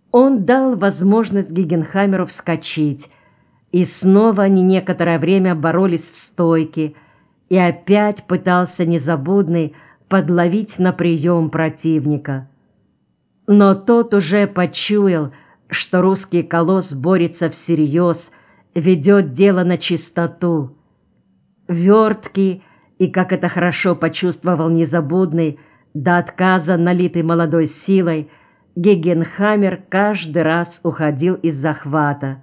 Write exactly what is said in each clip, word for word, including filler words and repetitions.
Он дал возможность Гегенхаймеру вскочить, и снова они некоторое время боролись в стойке, и опять пытался Незабудный подловить на прием противника. Но тот уже почуял, что русский колосс борется всерьез, ведет дело на чистоту. Верткий, и, как это хорошо почувствовал Незабудный, до отказа налитый молодой силой, Гегенхаймер каждый раз уходил из захвата.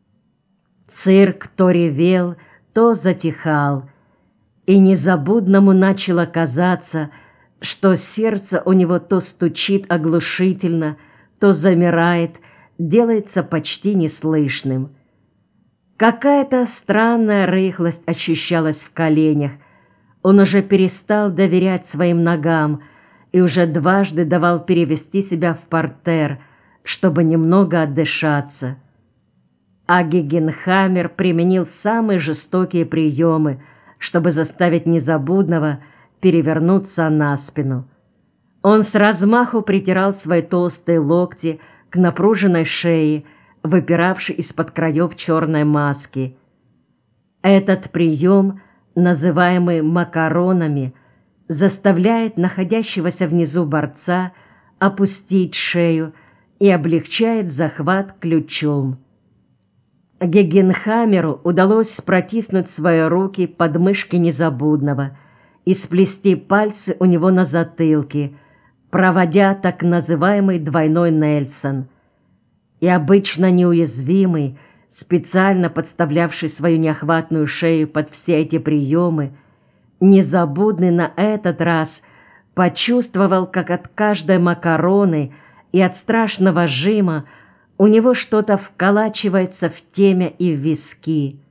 Цирк то ревел, то затихал, и Незабудному начало казаться, что сердце у него то стучит оглушительно, то замирает, делается почти неслышным. Какая-то странная рыхлость ощущалась в коленях. Он уже перестал доверять своим ногам и уже дважды давал перевести себя в партер, чтобы немного отдышаться. А Гегенхаймер применил самые жестокие приемы, чтобы заставить Незабудного перевернуться на спину. Он с размаху притирал свои толстые локти к напруженной шее, выпиравшей из-под краев черной маски. Этот прием, называемый макаронами, заставляет находящегося внизу борца опустить шею и облегчает захват ключом. Гегенхаймеру удалось протиснуть свои руки под мышки Незабудного и сплести пальцы у него на затылке, проводя так называемый двойной Нельсон. И обычно неуязвимый, специально подставлявший свою неохватную шею под все эти приемы, Незабудный на этот раз почувствовал, как от каждой макароны и от страшного жима у него что-то вколачивается в темя и в виски.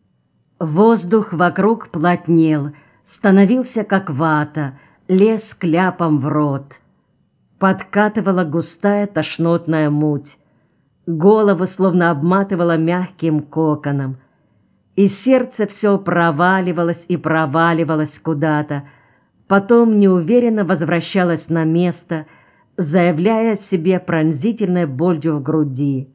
Воздух вокруг плотнел, становился как вата, лез кляпом в рот. Подкатывала густая тошнотная муть. Голову словно обматывала мягким коконом. И сердце все проваливалось и проваливалось куда-то, потом неуверенно возвращалось на место, заявляя себе пронзительной болью в груди.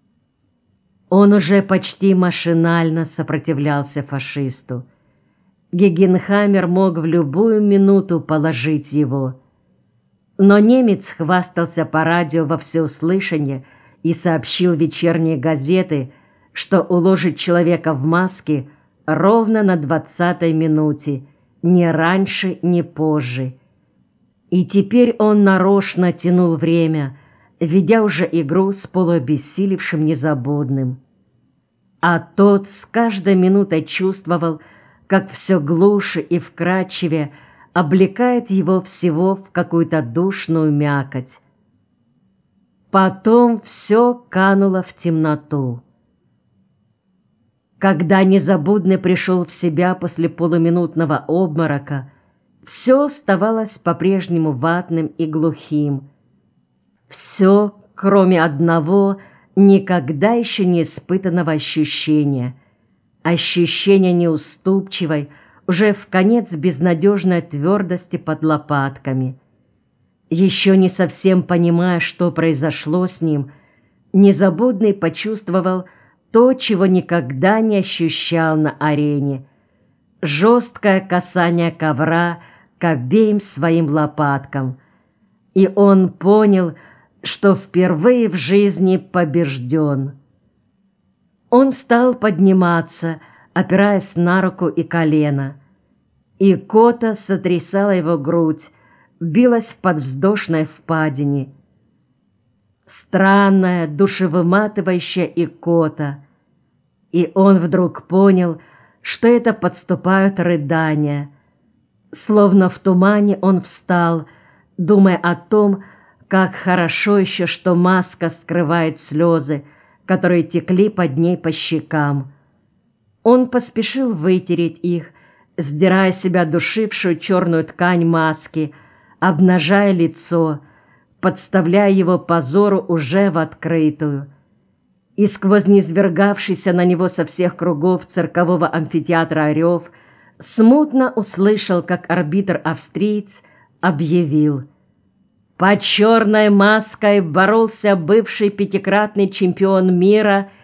Он уже почти машинально сопротивлялся фашисту. Гегенхаймер мог в любую минуту положить его. Но немец хвастался по радио во всеуслышание и сообщил в вечерние газеты, что уложит человека в маске ровно на двадцатой минуте, ни раньше, ни позже. И теперь он нарочно тянул время, ведя уже игру с полуобессилевшим Незабудным. А тот с каждой минутой чувствовал, как все глуше и вкрадчивее облекает его всего в какую-то душную мякоть. Потом все кануло в темноту. Когда Незабудный пришел в себя после полуминутного обморока, все оставалось по-прежнему ватным и глухим. Все, кроме одного, никогда еще не испытанного ощущения. Ощущение неуступчивой, уже вконец безнадежной твердости под лопатками. Еще не совсем понимая, что произошло с ним, Незабудный почувствовал то, чего никогда не ощущал на арене. Жесткое касание ковра к обеим своим лопаткам. И он понял, что впервые в жизни побежден. Он стал подниматься, опираясь на руку и колено. Икота сотрясала его грудь, билась в подвздошной впадине. Странная, душевыматывающая икота. И он вдруг понял, что это подступают рыдания. Словно в тумане он встал, думая о том, как хорошо еще, что маска скрывает слезы, которые текли под ней по щекам. Он поспешил вытереть их, сдирая с себя душившую черную ткань маски, обнажая лицо, подставляя его позору уже в открытую. И сквозь низвергавшийся на него со всех кругов циркового амфитеатра рев смутно услышал, как арбитр-австриец объявил: Под черной маской боролся бывший пятикратный чемпион мира